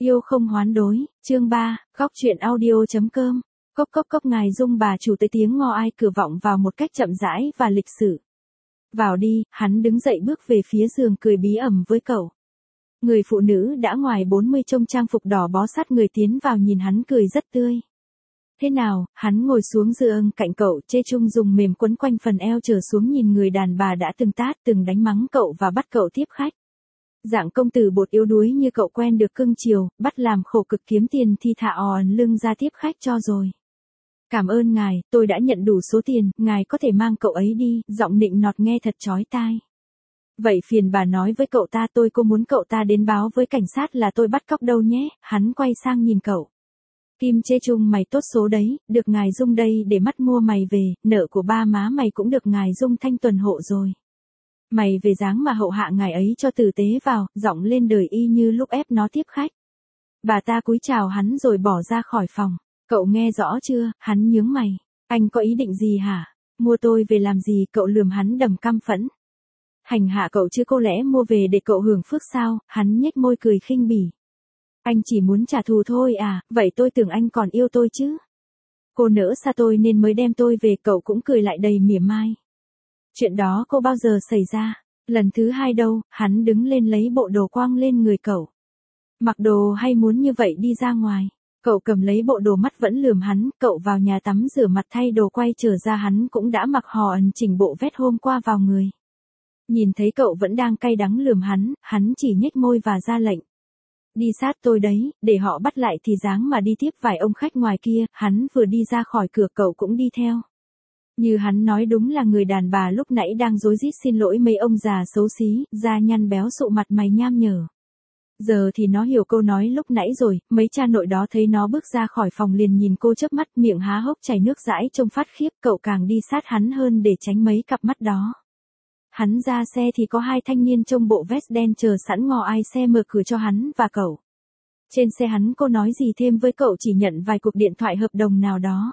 Yêu không hoán đối, chương 3, góc chuyện audio.com. Cốc cốc cốc, ngài Dung bà chủ tới tiếng ngò ai cửa vọng vào một cách chậm rãi và lịch sự. Vào đi, hắn đứng dậy bước về phía giường cười bí ẩn với cậu. Người phụ nữ đã ngoài 40 trong trang phục đỏ bó sát người tiến vào nhìn hắn cười rất tươi. Thế nào, hắn ngồi xuống giường cạnh cậu, Chê Chung dùng mềm quấn quanh phần eo trở xuống nhìn người đàn bà đã từng tát từng đánh mắng cậu và bắt cậu tiếp khách. Dạng công tử bột yếu đuối như cậu quen được cưng chiều, bắt làm khổ cực kiếm tiền thì thả òn lưng ra tiếp khách cho rồi. Cảm ơn ngài, tôi đã nhận đủ số tiền, ngài có thể mang cậu ấy đi, giọng nịnh nọt nghe thật chói tai. Vậy phiền bà nói với cậu ta tôi cô muốn cậu ta đến báo với cảnh sát là tôi bắt cóc đâu nhé, hắn quay sang nhìn cậu. Kim Chê Chung mày tốt số đấy, được ngài Dung đây để mắt mua mày về, nợ của ba má mày cũng được ngài Dung thanh tuần hộ rồi. Mày về dáng mà hậu hạ ngài ấy cho tử tế vào, giọng lên đời y như lúc ép nó tiếp khách. Bà ta cúi chào hắn rồi bỏ ra khỏi phòng. Cậu nghe rõ chưa, hắn nhướng mày. Anh có ý định gì hả? Mua tôi về làm gì? Cậu lườm hắn đầm căm phẫn. Hành hạ cậu chứ cô lẽ mua về để cậu hưởng phước sao? Hắn nhếch môi cười khinh bỉ. Anh chỉ muốn trả thù thôi à, vậy tôi tưởng anh còn yêu tôi chứ. Cô nỡ xa tôi nên mới đem tôi về, cậu cũng cười lại đầy mỉa mai. Chuyện đó cô bao giờ xảy ra? Lần thứ hai đâu, hắn đứng lên lấy bộ đồ quăng lên người cậu. Mặc đồ hay muốn như vậy đi ra ngoài? Cậu cầm lấy bộ đồ, mắt vẫn lườm hắn, cậu vào nhà tắm rửa mặt thay đồ quay trở ra, hắn cũng đã mặc hò ẩn chỉnh bộ vest hôm qua vào người. Nhìn thấy cậu vẫn đang cay đắng lườm hắn chỉ nhếch môi và ra lệnh. Đi sát tôi đấy, để họ bắt lại thì dáng mà đi tiếp vài ông khách ngoài kia, hắn vừa đi ra khỏi cửa cậu cũng đi theo. Như hắn nói, đúng là người đàn bà lúc nãy đang rối rít xin lỗi mấy ông già xấu xí, da nhăn béo sụ mặt mày nham nhở. Giờ thì nó hiểu câu nói lúc nãy rồi, mấy cha nội đó thấy nó bước ra khỏi phòng liền nhìn cô chớp mắt, miệng há hốc chảy nước dãi trông phát khiếp, cậu càng đi sát hắn hơn để tránh mấy cặp mắt đó. Hắn ra xe thì có hai thanh niên trong bộ vest đen chờ sẵn ngò ai xe mở cửa cho hắn và cậu. Trên xe hắn cô nói gì thêm với cậu chỉ nhận vài cuộc điện thoại hợp đồng nào đó.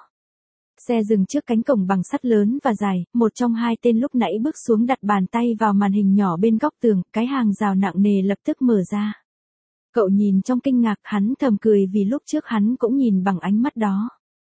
Xe dừng trước cánh cổng bằng sắt lớn và dài, một trong hai tên lúc nãy bước xuống đặt bàn tay vào màn hình nhỏ bên góc tường, cái hàng rào nặng nề lập tức mở ra. Cậu nhìn trong kinh ngạc, hắn thầm cười vì lúc trước hắn cũng nhìn bằng ánh mắt đó.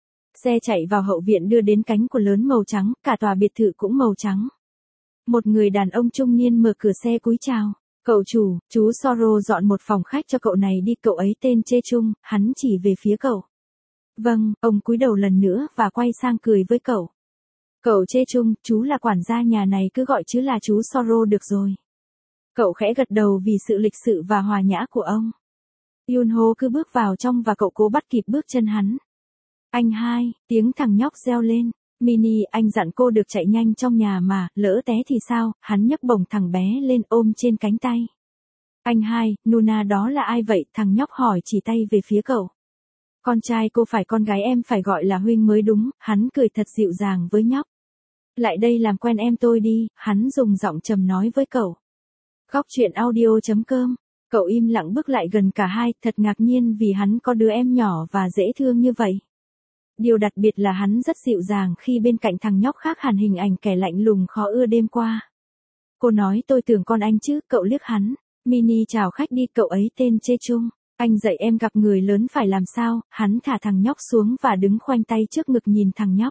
Xe chạy vào hậu viện đưa đến cánh cửa lớn màu trắng, cả tòa biệt thự cũng màu trắng. Một người đàn ông trung niên mở cửa xe cúi chào. Cậu chủ, chú Soro dọn một phòng khách cho cậu này đi, cậu ấy tên Chê Chung, hắn chỉ về phía cậu. Vâng, ông cúi đầu lần nữa và quay sang cười với cậu. Cậu Chê Chung, chú là quản gia nhà này, cứ gọi chứ là chú Soro được rồi. Cậu khẽ gật đầu vì sự lịch sự và hòa nhã của ông. Yunho cứ bước vào trong và cậu cố bắt kịp bước chân hắn. Anh hai, tiếng thằng nhóc reo lên. Mini, anh dặn cô được chạy nhanh trong nhà mà, lỡ té thì sao? Hắn nhấc bổng thằng bé lên ôm trên cánh tay. Anh hai, Nuna đó là ai vậy? Thằng nhóc hỏi chỉ tay về phía cậu. Con trai cô, phải con gái em phải gọi là huynh mới đúng, hắn cười thật dịu dàng với nhóc. Lại đây làm quen em tôi đi, hắn dùng giọng trầm nói với cậu. Góc chuyện audio.com. Cậu im lặng bước lại gần cả hai, thật ngạc nhiên vì hắn có đứa em nhỏ và dễ thương như vậy. Điều đặc biệt là hắn rất dịu dàng khi bên cạnh thằng nhóc, khác hẳn hình ảnh kẻ lạnh lùng khó ưa đêm qua. Cô nói tôi tưởng con anh chứ, cậu liếc hắn. Mini chào khách đi, cậu ấy tên Chê Chung. Anh dạy em gặp người lớn phải làm sao, hắn thả thằng nhóc xuống và đứng khoanh tay trước ngực nhìn thằng nhóc.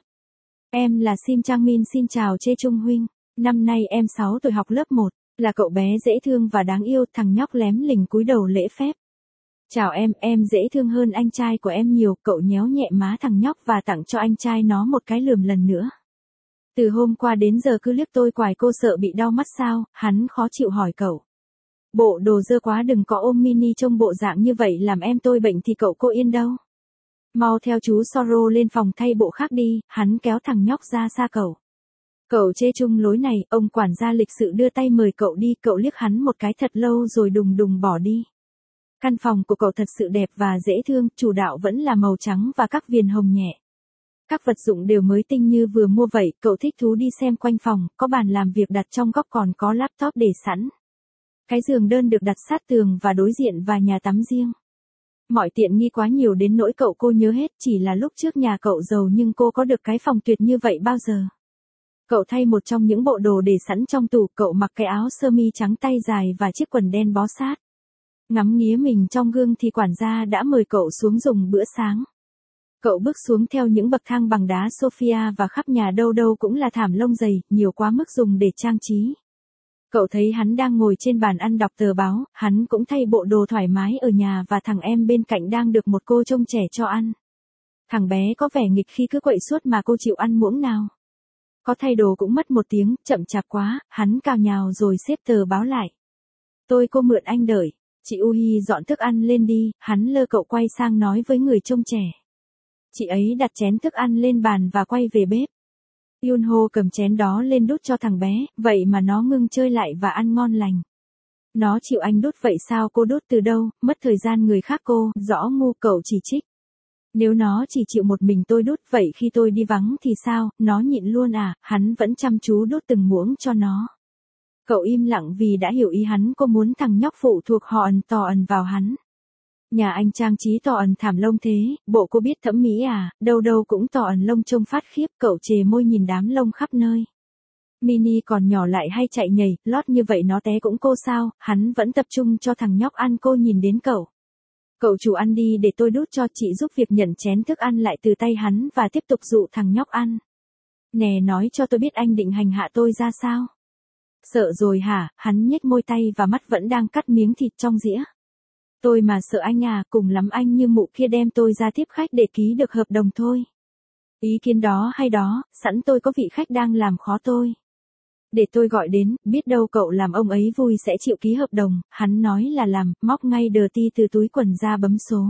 Em là Sim Chang Min, xin chào Chê Chung huynh. Năm nay em 6 tuổi, học lớp 1, là cậu bé dễ thương và đáng yêu, thằng nhóc lém lỉnh cúi đầu lễ phép. Chào em dễ thương hơn anh trai của em nhiều, cậu nhéo nhẹ má thằng nhóc và tặng cho anh trai nó một cái lườm lần nữa. Từ hôm qua đến giờ cứ liếc tôi hoài, cô sợ bị đau mắt sao? Hắn khó chịu hỏi cậu. Bộ đồ dơ quá, đừng có ôm Mini trông bộ dạng như vậy làm em tôi bệnh thì cậu cô yên đâu. Mau theo chú Soro lên phòng thay bộ khác đi, hắn kéo thằng nhóc ra xa cậu. Cậu Chê Chung lối này, ông quản gia lịch sự đưa tay mời cậu đi, cậu liếc hắn một cái thật lâu rồi đùng đùng bỏ đi. Căn phòng của cậu thật sự đẹp và dễ thương, chủ đạo vẫn là màu trắng và các viền hồng nhẹ. Các vật dụng đều mới tinh như vừa mua vậy, cậu thích thú đi xem quanh phòng, có bàn làm việc đặt trong góc, còn có laptop để sẵn. Cái giường đơn được đặt sát tường và đối diện và nhà tắm riêng. Mọi tiện nghi quá nhiều đến nỗi cậu cô nhớ hết, chỉ là lúc trước nhà cậu giàu nhưng cô có được cái phòng tuyệt như vậy bao giờ. Cậu thay một trong những bộ đồ để sẵn trong tủ, cậu mặc cái áo sơ mi trắng tay dài và chiếc quần đen bó sát. Ngắm nghía mình trong gương thì quản gia đã mời cậu xuống dùng bữa sáng. Cậu bước xuống theo những bậc thang bằng đá Sophia và khắp nhà đâu đâu cũng là thảm lông dày, nhiều quá mức dùng để trang trí. Cậu thấy hắn đang ngồi trên bàn ăn đọc tờ báo, hắn cũng thay bộ đồ thoải mái ở nhà và thằng em bên cạnh đang được một cô trông trẻ cho ăn. Thằng bé có vẻ nghịch khi cứ quậy suốt mà cô chịu ăn muỗng nào. Có thay đồ cũng mất một tiếng, chậm chạp quá, hắn cào nhào rồi xếp tờ báo lại. Cô mượn anh đợi. Chị Uhi dọn thức ăn lên đi, hắn lơ cậu quay sang nói với người trông trẻ. Chị ấy đặt chén thức ăn lên bàn và quay về bếp. Yunho cầm chén đó lên đút cho thằng bé, vậy mà nó ngưng chơi lại và ăn ngon lành. Nó chịu anh đút vậy sao cô đút từ đâu, mất thời gian người khác cô, rõ ngu cậu chỉ trích. Nếu nó chỉ chịu một mình tôi đút vậy khi tôi đi vắng thì sao, nó nhịn luôn à, hắn vẫn chăm chú đút từng muỗng cho nó. Cậu im lặng vì đã hiểu ý hắn, cô muốn thằng nhóc phụ thuộc họ ẩn tò ẩn vào hắn. Nhà anh trang trí tò ẩn thảm lông thế, bộ cô biết thẩm mỹ à, đâu đâu cũng tò ẩn lông trông phát khiếp, cậu chề môi nhìn đám lông khắp nơi. Mini còn nhỏ lại hay chạy nhảy, lót như vậy nó té cũng cô sao, hắn vẫn tập trung cho thằng nhóc ăn, cô nhìn đến cậu. Cậu chủ ăn đi để tôi đút cho, chị giúp việc nhận chén thức ăn lại từ tay hắn và tiếp tục dụ thằng nhóc ăn. Nè nói cho tôi biết anh định hành hạ tôi ra sao? Sợ rồi hả, hắn nhếch môi tay và mắt vẫn đang cắt miếng thịt trong dĩa. Tôi mà sợ anh à, cùng lắm anh như mụ kia đem tôi ra tiếp khách để ký được hợp đồng thôi. Ý kiến đó hay đó, sẵn tôi có vị khách đang làm khó tôi. Để tôi gọi đến, biết đâu cậu làm ông ấy vui sẽ chịu ký hợp đồng, hắn nói là làm, móc ngay Dirty từ túi quần ra bấm số.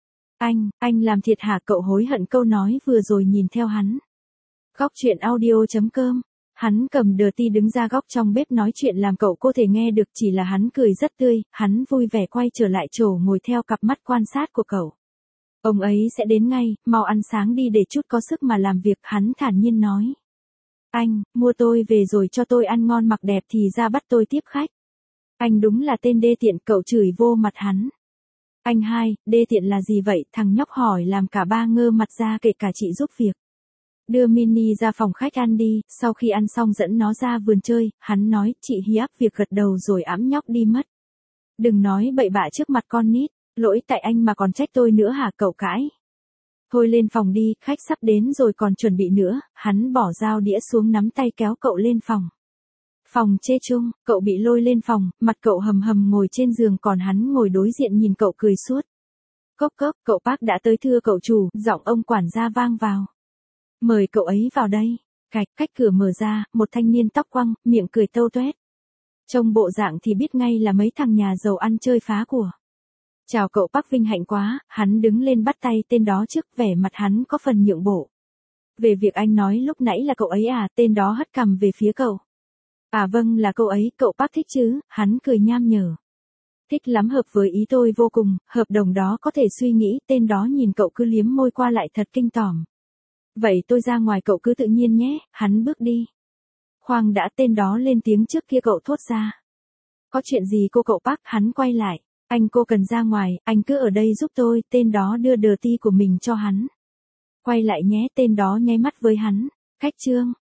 Anh làm thiệt hả, cậu hối hận câu nói vừa rồi nhìn theo hắn. Góc chuyện audio.com. Hắn cầm Dirty đứng ra góc trong bếp nói chuyện làm cậu cô thể nghe được, chỉ là hắn cười rất tươi, hắn vui vẻ quay trở lại chỗ ngồi theo cặp mắt quan sát của cậu. Ông ấy sẽ đến ngay, mau ăn sáng đi để chút có sức mà làm việc, hắn thản nhiên nói. Anh, mua tôi về rồi cho tôi ăn ngon mặc đẹp thì ra bắt tôi tiếp khách. Anh đúng là tên đê tiện, cậu chửi vô mặt hắn. Anh hai, đê tiện là gì vậy, thằng nhóc hỏi làm cả ba ngơ mặt ra kể cả chị giúp việc. Đưa Mini ra phòng khách ăn đi, sau khi ăn xong dẫn nó ra vườn chơi, hắn nói, chị hiếp việc gật đầu rồi ẵm nhóc đi mất. Đừng nói bậy bạ trước mặt con nít, lỗi tại anh mà còn trách tôi nữa hả, cậu cãi. Thôi lên phòng đi, khách sắp đến rồi còn chuẩn bị nữa, hắn bỏ dao đĩa xuống nắm tay kéo cậu lên phòng. Phòng chê chung, cậu bị lôi lên phòng, mặt cậu hầm hầm ngồi trên giường còn hắn ngồi đối diện nhìn cậu cười suốt. Cốc cốc, cậu bác đã tới thưa cậu chủ, giọng ông quản gia vang vào. Mời cậu ấy vào đây. Cách cửa mở ra, một thanh niên tóc quăng, miệng cười tâu tuét. Trông bộ dạng thì biết ngay là mấy thằng nhà giàu ăn chơi phá của. Chào cậu bác, vinh hạnh quá, hắn đứng lên bắt tay tên đó trước, vẻ mặt hắn có phần nhượng bộ. Về việc anh nói lúc nãy là cậu ấy à, tên đó hất cằm về phía cậu. À vâng là cậu ấy, cậu bác thích chứ, hắn cười nham nhở. Thích lắm, hợp với ý tôi vô cùng, hợp đồng đó có thể suy nghĩ, tên đó nhìn cậu cứ liếm môi qua lại thật kinh tởm. Vậy tôi ra ngoài, cậu cứ tự nhiên nhé, hắn bước đi. Khoan đã, tên đó lên tiếng trước kia, cậu thốt ra. Có chuyện gì cậu bác, hắn quay lại. Cô cần ra ngoài, anh cứ ở đây giúp tôi, tên đó đưa Dirty của mình cho hắn. Quay lại nhé, tên đó nháy mắt với hắn. Khách trương,